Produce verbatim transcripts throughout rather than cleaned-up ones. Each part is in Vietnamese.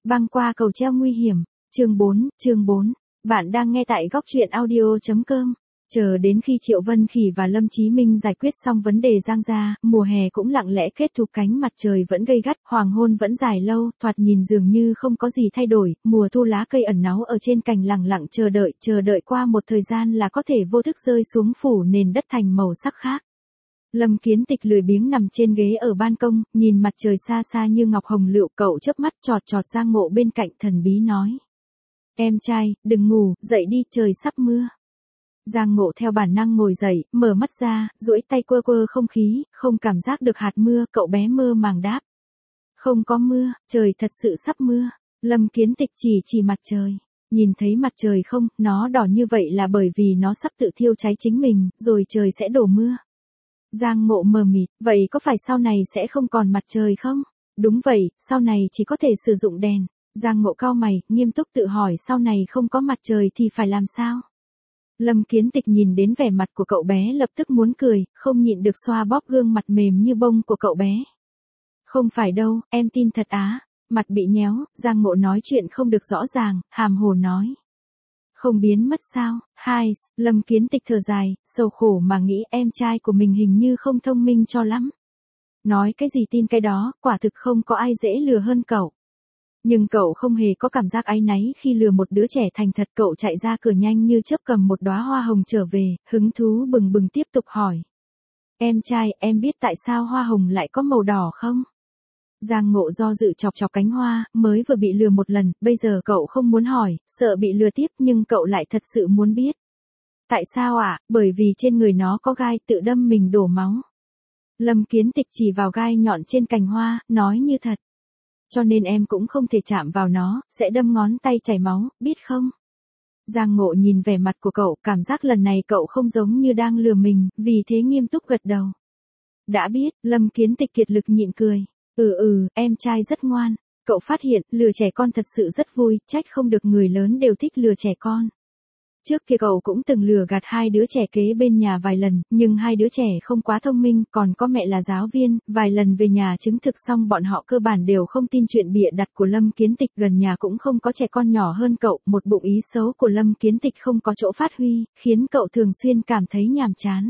Băng qua cầu treo nguy hiểm. Chương bốn, chương bốn. Bạn đang nghe tại góc truyện audio chấm com. Chờ đến khi Triệu Vân Khỉ và Lâm Chí Minh giải quyết xong vấn đề Giang gia, mùa hè cũng lặng lẽ kết thúc, cánh mặt trời vẫn gay gắt, hoàng hôn vẫn dài lâu, thoạt nhìn dường như không có gì thay đổi, mùa thu lá cây ẩn náu ở trên cành lặng lặng chờ đợi, chờ đợi qua một thời gian là có thể vô thức rơi xuống phủ nền đất thành màu sắc khác. Lâm Kiến Tịch lười biếng nằm trên ghế ở ban công, nhìn mặt trời xa xa như ngọc hồng lựu, cậu chớp mắt chọt chọt Giang Ngộ bên cạnh thần bí nói. Em trai, đừng ngủ, dậy đi, trời sắp mưa. Giang Ngộ theo bản năng ngồi dậy, mở mắt ra, duỗi tay quơ quơ không khí, không cảm giác được hạt mưa, cậu bé mơ màng đáp. Không có mưa, trời thật sự sắp mưa. Lâm Kiến Tịch chỉ chỉ mặt trời. Nhìn thấy mặt trời không, nó đỏ như vậy là bởi vì nó sắp tự thiêu cháy chính mình, rồi trời sẽ đổ mưa. Giang Ngộ mờ mịt, vậy có phải sau này sẽ không còn mặt trời không? Đúng vậy, sau này chỉ có thể sử dụng đèn. Giang Ngộ cau mày, nghiêm túc tự hỏi sau này không có mặt trời thì phải làm sao? Lâm Kiến Tịch nhìn đến vẻ mặt của cậu bé lập tức muốn cười, không nhịn được xoa bóp gương mặt mềm như bông của cậu bé. Không phải đâu, em tin thật á. Mặt bị nhéo, Giang Ngộ nói chuyện không được rõ ràng, hàm hồ nói. Không biến mất sao? Hai, Lâm Kiến Tịch thở dài, sầu khổ mà nghĩ em trai của mình hình như không thông minh cho lắm. Nói cái gì tin cái đó, quả thực không có ai dễ lừa hơn cậu. Nhưng cậu không hề có cảm giác áy náy khi lừa một đứa trẻ thành thật, cậu chạy ra cửa nhanh như chớp cầm một đóa hoa hồng trở về, hứng thú bừng bừng tiếp tục hỏi. Em trai, em biết tại sao hoa hồng lại có màu đỏ không? Giang Ngộ do dự chọc chọc cánh hoa, mới vừa bị lừa một lần, bây giờ cậu không muốn hỏi, sợ bị lừa tiếp nhưng cậu lại thật sự muốn biết. Tại sao ạ? À? Bởi vì trên người nó có gai, tự đâm mình đổ máu. Lâm Kiến Tịch chỉ vào gai nhọn trên cành hoa, nói như thật. Cho nên em cũng không thể chạm vào nó, sẽ đâm ngón tay chảy máu, biết không? Giang Ngộ nhìn vẻ mặt của cậu, cảm giác lần này cậu không giống như đang lừa mình, vì thế nghiêm túc gật đầu. Đã biết, Lâm Kiến Tịch kiệt lực nhịn cười. Ừ ừ, em trai rất ngoan. Cậu phát hiện, lừa trẻ con thật sự rất vui, trách không được người lớn đều thích lừa trẻ con. Trước kia cậu cũng từng lừa gạt hai đứa trẻ kế bên nhà vài lần, nhưng hai đứa trẻ không quá thông minh, còn có mẹ là giáo viên, vài lần về nhà chứng thực xong bọn họ cơ bản đều không tin chuyện bịa đặt của Lâm Kiến Tịch, gần nhà cũng không có trẻ con nhỏ hơn cậu, một bụng ý xấu của Lâm Kiến Tịch không có chỗ phát huy, khiến cậu thường xuyên cảm thấy nhàm chán.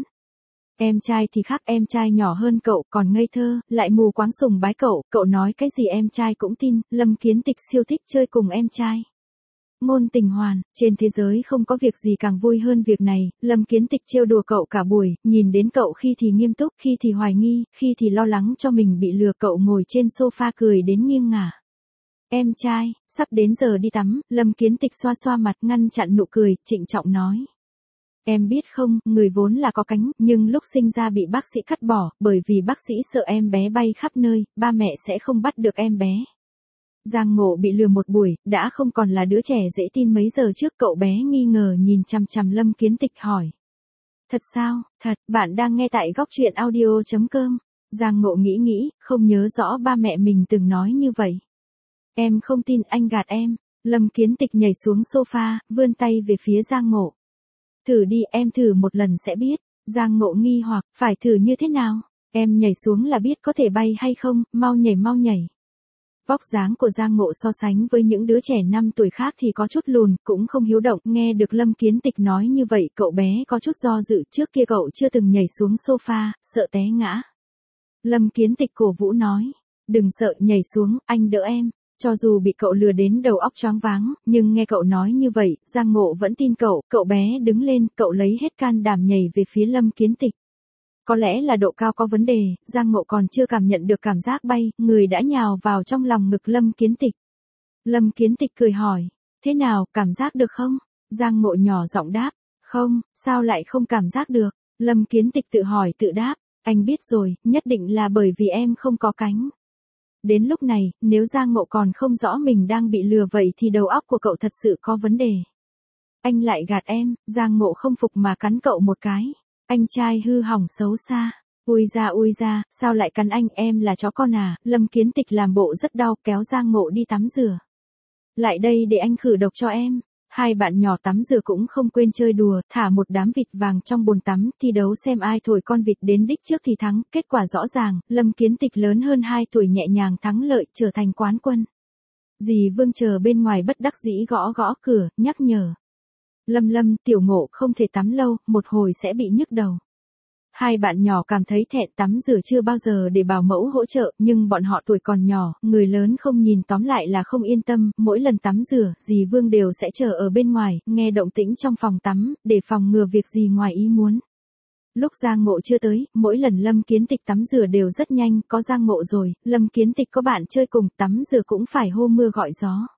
Em trai thì khác, em trai nhỏ hơn cậu, còn ngây thơ, lại mù quáng sùng bái cậu, cậu nói cái gì em trai cũng tin, Lâm Kiến Tịch siêu thích chơi cùng em trai. Ngôn tình hoàn, trên thế giới không có việc gì càng vui hơn việc này, Lâm Kiến Tịch trêu đùa cậu cả buổi, nhìn đến cậu khi thì nghiêm túc, khi thì hoài nghi, khi thì lo lắng cho mình bị lừa, cậu ngồi trên sofa cười đến nghiêng ngả. Em trai, sắp đến giờ đi tắm, Lâm Kiến Tịch xoa xoa mặt ngăn chặn nụ cười, trịnh trọng nói. Em biết không, người vốn là có cánh, nhưng lúc sinh ra bị bác sĩ cắt bỏ, bởi vì bác sĩ sợ em bé bay khắp nơi, ba mẹ sẽ không bắt được em bé. Giang Ngộ bị lừa một buổi, đã không còn là đứa trẻ dễ tin mấy giờ trước, cậu bé nghi ngờ nhìn chằm chằm Lâm Kiến Tịch hỏi. Thật sao? Thật, bạn đang nghe tại góc truyện audio chấm com. Giang Ngộ nghĩ nghĩ, không nhớ rõ ba mẹ mình từng nói như vậy. Em không tin anh gạt em. Lâm Kiến Tịch nhảy xuống sofa, vươn tay về phía Giang Ngộ. Thử đi, em thử một lần sẽ biết. Giang Ngộ nghi hoặc, phải thử như thế nào? Em nhảy xuống là biết có thể bay hay không, mau nhảy mau nhảy. Vóc dáng của Giang Ngộ so sánh với những đứa trẻ năm tuổi khác thì có chút lùn, cũng không hiếu động, nghe được Lâm Kiến Tịch nói như vậy, cậu bé có chút do dự, trước kia cậu chưa từng nhảy xuống sofa, sợ té ngã. Lâm Kiến Tịch cổ vũ nói, đừng sợ, nhảy xuống, anh đỡ em. Cho dù bị cậu lừa đến đầu óc choáng váng, nhưng nghe cậu nói như vậy, Giang Ngộ vẫn tin cậu, cậu bé đứng lên, cậu lấy hết can đảm nhảy về phía Lâm Kiến Tịch. Có lẽ là độ cao có vấn đề, Giang Ngộ còn chưa cảm nhận được cảm giác bay, người đã nhào vào trong lòng ngực Lâm Kiến Tịch. Lâm Kiến Tịch cười hỏi, thế nào, cảm giác được không? Giang Ngộ nhỏ giọng đáp, không, sao lại không cảm giác được? Lâm Kiến Tịch tự hỏi tự đáp, anh biết rồi, nhất định là bởi vì em không có cánh. Đến lúc này, nếu Giang Ngộ còn không rõ mình đang bị lừa vậy thì đầu óc của cậu thật sự có vấn đề. Anh lại gạt em, Giang Ngộ không phục mà cắn cậu một cái. Anh trai hư hỏng xấu xa. Ui ra ui ra, sao lại cắn anh, em là chó con à? Lâm Kiến Tịch làm bộ rất đau, kéo Giang Ngộ đi tắm rửa. Lại đây để anh khử độc cho em. Hai bạn nhỏ tắm rửa cũng không quên chơi đùa, thả một đám vịt vàng trong bồn tắm, thi đấu xem ai thổi con vịt đến đích trước thì thắng, kết quả rõ ràng, Lâm Kiến Tịch lớn hơn hai tuổi nhẹ nhàng thắng lợi, trở thành quán quân. Dì Vương chờ bên ngoài bất đắc dĩ gõ gõ cửa, nhắc nhở. Lâm Lâm, Tiểu Ngộ không thể tắm lâu, một hồi sẽ bị nhức đầu. Hai bạn nhỏ cảm thấy thẹn, tắm rửa chưa bao giờ để bảo mẫu hỗ trợ, nhưng bọn họ tuổi còn nhỏ, người lớn không nhìn tóm lại là không yên tâm, mỗi lần tắm rửa, dì Vương đều sẽ chờ ở bên ngoài, nghe động tĩnh trong phòng tắm, để phòng ngừa việc gì ngoài ý muốn. Lúc Giang Ngộ chưa tới, mỗi lần Lâm Kiến Tịch tắm rửa đều rất nhanh, có Giang Ngộ rồi, Lâm Kiến Tịch có bạn chơi cùng, tắm rửa cũng phải hô mưa gọi gió.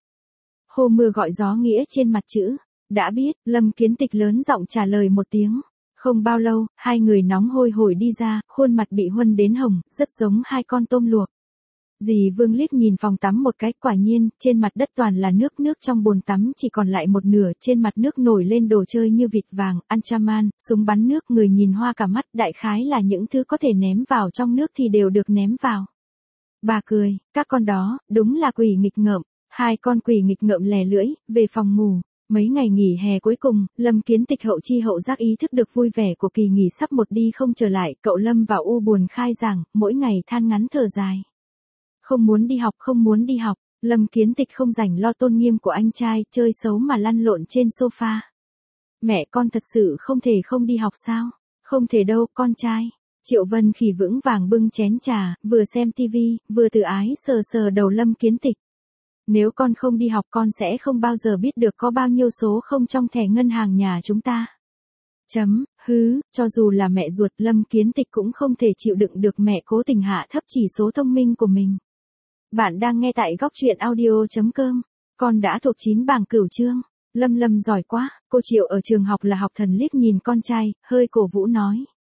Hô mưa gọi gió nghĩa trên mặt chữ. Đã biết, Lâm Kiến Tịch lớn giọng trả lời một tiếng. Không bao lâu, hai người nóng hôi hổi đi ra, khuôn mặt bị huân đến hồng, rất giống hai con tôm luộc. Dì Vương liếc nhìn phòng tắm một cái, quả nhiên, trên mặt đất toàn là nước, nước trong bồn tắm chỉ còn lại một nửa, trên mặt nước nổi lên đồ chơi như vịt vàng, Anchaman, súng bắn nước, người nhìn hoa cả mắt, đại khái là những thứ có thể ném vào trong nước thì đều được ném vào. Bà cười, các con đó, đúng là quỷ nghịch ngợm, hai con quỷ nghịch ngợm lè lưỡi, về phòng ngủ. Mấy ngày nghỉ hè cuối cùng, Lâm Kiến Tịch hậu chi hậu giác ý thức được vui vẻ của kỳ nghỉ sắp một đi không trở lại, cậu Lâm vào u buồn khai giảng, mỗi ngày than ngắn thở dài. Không muốn đi học, không muốn đi học, Lâm Kiến Tịch không rảnh lo tôn nghiêm của anh trai, chơi xấu mà lăn lộn trên sofa. Mẹ con thật sự không thể không đi học sao? Không thể đâu, con trai. Triệu Vân Khỉ vững vàng bưng chén trà, vừa xem tivi, vừa tự ái sờ sờ đầu Lâm Kiến Tịch. Nếu con không đi học con sẽ không bao giờ biết được có bao nhiêu số không trong thẻ ngân hàng nhà chúng ta. Chấm, hứ, cho dù là mẹ ruột Lâm Kiến Tịch cũng không thể chịu đựng được mẹ cố tình hạ thấp chỉ số thông minh của mình. Bạn đang nghe tại góc truyện audio chấm com. Con đã thuộc chín bảng cửu chương. Lâm Lâm giỏi quá, cô Triệu ở trường học là học thần liếc nhìn con trai, hơi cổ vũ nói.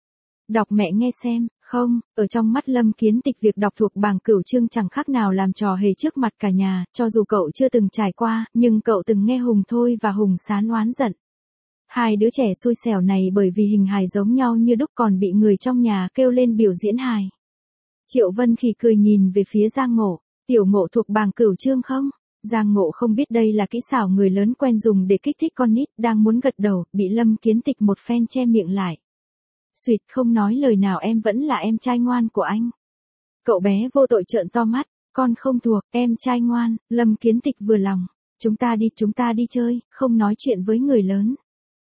Đọc mẹ nghe xem, không, ở trong mắt Lâm Kiến Tịch việc đọc thuộc bảng cửu chương chẳng khác nào làm trò hề trước mặt cả nhà, cho dù cậu chưa từng trải qua, nhưng cậu từng nghe Hùng Thôi và Hùng Sán oán giận. Hai đứa trẻ xui xẻo này bởi vì hình hài giống nhau như đúc còn bị người trong nhà kêu lên biểu diễn hài. Triệu Vân Khỉ cười nhìn về phía Giang Ngộ, Tiểu Ngộ thuộc bảng cửu chương không? Giang Ngộ không biết đây là kỹ xảo người lớn quen dùng để kích thích con nít, đang muốn gật đầu, bị Lâm Kiến Tịch một phen che miệng lại. Xuyệt, không nói lời nào, em vẫn là em trai ngoan của anh. Cậu bé vô tội trợn to mắt, con không thuộc, em trai ngoan. Lâm Kiến Tịch vừa lòng, chúng ta đi, chúng ta đi chơi, không nói chuyện với người lớn.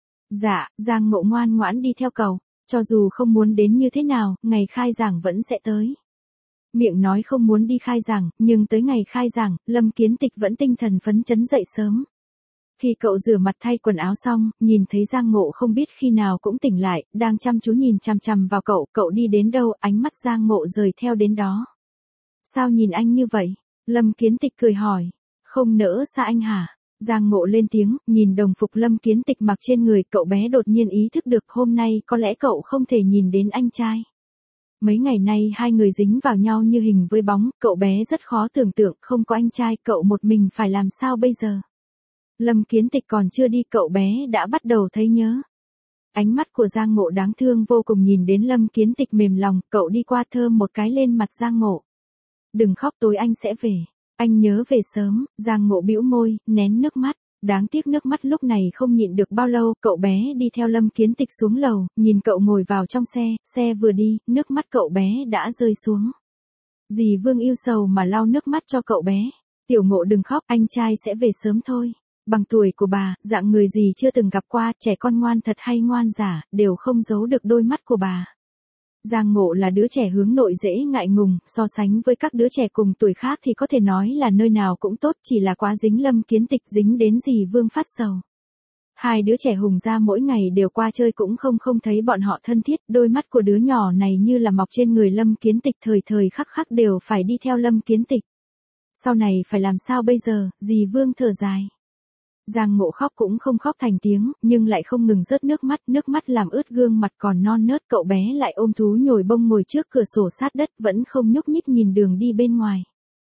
Dạ, Giang Ngộ ngoan ngoãn đi theo cậu, cho dù không muốn đến như thế nào, ngày khai giảng vẫn sẽ tới. Miệng nói không muốn đi khai giảng, nhưng tới ngày khai giảng, Lâm Kiến Tịch vẫn tinh thần phấn chấn dậy sớm. Khi cậu rửa mặt thay quần áo xong, nhìn thấy Giang Ngộ không biết khi nào cũng tỉnh lại, đang chăm chú nhìn chằm chằm vào cậu, cậu đi đến đâu, ánh mắt Giang Ngộ rời theo đến đó. Sao nhìn anh như vậy? Lâm Kiến Tịch cười hỏi. Không nỡ xa anh hả? Giang Ngộ lên tiếng, nhìn đồng phục Lâm Kiến Tịch mặc trên người, cậu bé đột nhiên ý thức được hôm nay có lẽ cậu không thể nhìn đến anh trai. Mấy ngày nay hai người dính vào nhau như hình với bóng, cậu bé rất khó tưởng tượng, không có anh trai, cậu một mình phải làm sao bây giờ? Lâm Kiến Tịch còn chưa đi, cậu bé đã bắt đầu thấy nhớ. Ánh mắt của Giang Ngộ đáng thương vô cùng nhìn đến Lâm Kiến Tịch mềm lòng, cậu đi qua thơm một cái lên mặt Giang Ngộ. Đừng khóc, tối anh sẽ về. Anh nhớ về sớm. Giang Ngộ bĩu môi, nén nước mắt. Đáng tiếc nước mắt lúc này không nhịn được bao lâu, cậu bé đi theo Lâm Kiến Tịch xuống lầu, nhìn cậu ngồi vào trong xe, xe vừa đi, nước mắt cậu bé đã rơi xuống. Dì Vương yêu sầu mà lau nước mắt cho cậu bé. Tiểu Ngộ đừng khóc, anh trai sẽ về sớm thôi. Bằng tuổi của bà, dạng người gì chưa từng gặp qua, trẻ con ngoan thật hay ngoan giả, đều không giấu được đôi mắt của bà. Giang Ngộ là đứa trẻ hướng nội dễ ngại ngùng, so sánh với các đứa trẻ cùng tuổi khác thì có thể nói là nơi nào cũng tốt, chỉ là quá dính Lâm Kiến Tịch, dính đến dì Vương phát sầu. Hai đứa trẻ Hùng ra mỗi ngày đều qua chơi cũng không không thấy bọn họ thân thiết, đôi mắt của đứa nhỏ này như là mọc trên người Lâm Kiến Tịch, thời thời khắc khắc đều phải đi theo Lâm Kiến Tịch. Sau này phải làm sao bây giờ, dì Vương thở dài. Giang Ngộ khóc cũng không khóc thành tiếng, nhưng lại không ngừng rớt nước mắt, nước mắt làm ướt gương mặt còn non nớt, cậu bé lại ôm thú nhồi bông ngồi trước cửa sổ sát đất, vẫn không nhúc nhích nhìn đường đi bên ngoài.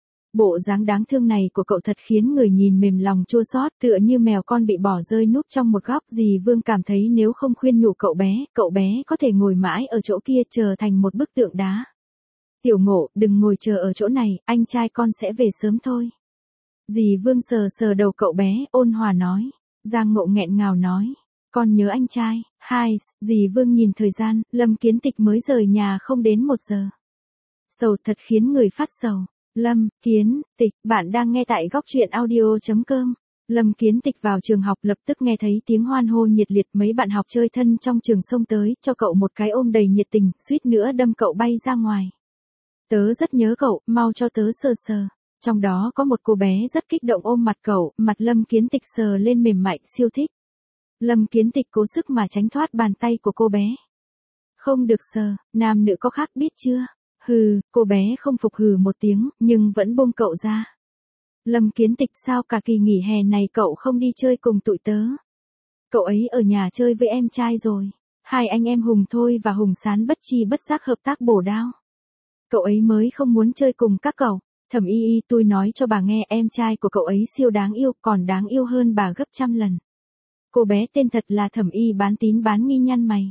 Bộ dáng đáng thương này của cậu thật khiến người nhìn mềm lòng chua xót, tựa như mèo con bị bỏ rơi núp trong một góc. Dì Vương cảm thấy nếu không khuyên nhủ cậu bé, cậu bé có thể ngồi mãi ở chỗ kia trở thành một bức tượng đá. Tiểu Ngộ, đừng ngồi chờ ở chỗ này, anh trai con sẽ về sớm thôi. Dì Vương sờ sờ đầu cậu bé, ôn hòa nói. Giang Ngộ nghẹn ngào nói. Con nhớ anh trai. Hai, dì Vương nhìn thời gian, Lâm Kiến Tịch mới rời nhà không đến một giờ. Sầu thật khiến người phát sầu. Lâm Kiến Tịch, bạn đang nghe tại góc truyện audio chấm com. Lâm Kiến Tịch vào trường học lập tức nghe thấy tiếng hoan hô nhiệt liệt, mấy bạn học chơi thân trong trường xông tới, cho cậu một cái ôm đầy nhiệt tình, suýt nữa đâm cậu bay ra ngoài. Tớ rất nhớ cậu, mau cho tớ sờ sờ. Trong đó có một cô bé rất kích động ôm mặt cậu, mặt Lâm Kiến Tịch sờ lên mềm mại, siêu thích. Lâm Kiến Tịch cố sức mà tránh thoát bàn tay của cô bé. Không được sờ, nam nữ có khác biết chưa? Hừ, cô bé không phục hừ một tiếng, nhưng vẫn buông cậu ra. Lâm Kiến Tịch, sao cả kỳ nghỉ hè này cậu không đi chơi cùng tụi tớ? Cậu ấy ở nhà chơi với em trai rồi. Hai anh em Hùng Thôi và Hùng Sán bất chi bất giác hợp tác bổ đao. Cậu ấy mới không muốn chơi cùng các cậu. Thẩm Y Y, tôi nói cho bà nghe, em trai của cậu ấy siêu đáng yêu, còn đáng yêu hơn bà gấp trăm lần. Cô bé tên thật là Thẩm Y bán tín bán nghi nhăn mày.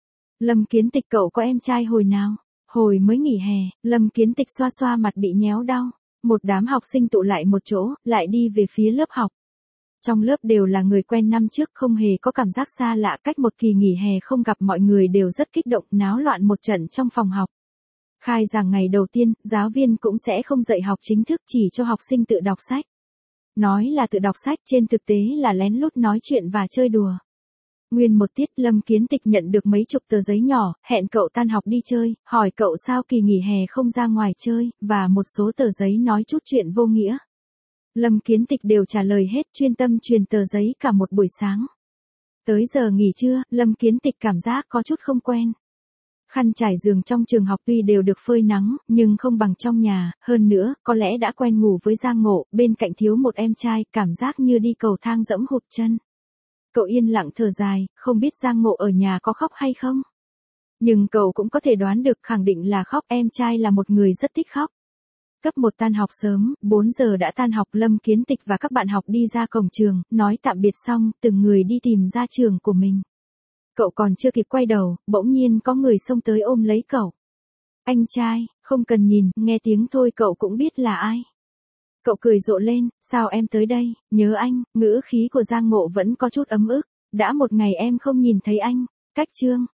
Lâm Kiến Tịch, cậu có em trai hồi nào? Hồi mới nghỉ hè. Lâm Kiến Tịch xoa xoa mặt bị nhéo đau. Một đám học sinh tụ lại một chỗ, lại đi về phía lớp học. Trong lớp đều là người quen năm trước, không hề có cảm giác xa lạ, cách một kỳ nghỉ hè không gặp, mọi người đều rất kích động, náo loạn một trận trong phòng học. Khai giảng ngày đầu tiên, giáo viên cũng sẽ không dạy học chính thức, chỉ cho học sinh tự đọc sách. Nói là tự đọc sách, trên thực tế là lén lút nói chuyện và chơi đùa. Nguyên một tiết, Lâm Kiến Tịch nhận được mấy chục tờ giấy nhỏ, hẹn cậu tan học đi chơi, hỏi cậu sao kỳ nghỉ hè không ra ngoài chơi, và một số tờ giấy nói chút chuyện vô nghĩa. Lâm Kiến Tịch đều trả lời hết, chuyên tâm truyền tờ giấy cả một buổi sáng. Tới giờ nghỉ trưa, Lâm Kiến Tịch cảm giác có chút không quen. Khăn trải giường trong trường học tuy đều được phơi nắng, nhưng không bằng trong nhà, hơn nữa, có lẽ đã quen ngủ với Giang Ngộ, bên cạnh thiếu một em trai, cảm giác như đi cầu thang dẫm hụt chân. Cậu yên lặng thở dài, không biết Giang Ngộ ở nhà có khóc hay không. Nhưng cậu cũng có thể đoán được, khẳng định là khóc, em trai là một người rất thích khóc. Cấp một tan học sớm, bốn giờ đã tan học, Lâm Kiến Tịch và các bạn học đi ra cổng trường, nói tạm biệt xong, từng người đi tìm ra trường của mình. Cậu còn chưa kịp quay đầu, bỗng nhiên có người xông tới ôm lấy cậu. Anh trai, không cần nhìn, nghe tiếng thôi cậu cũng biết là ai. Cậu cười rộ lên, sao em tới đây, nhớ anh, ngữ khí của Giang Ngộ vẫn có chút ấm ức, đã một ngày em không nhìn thấy anh, cách chương.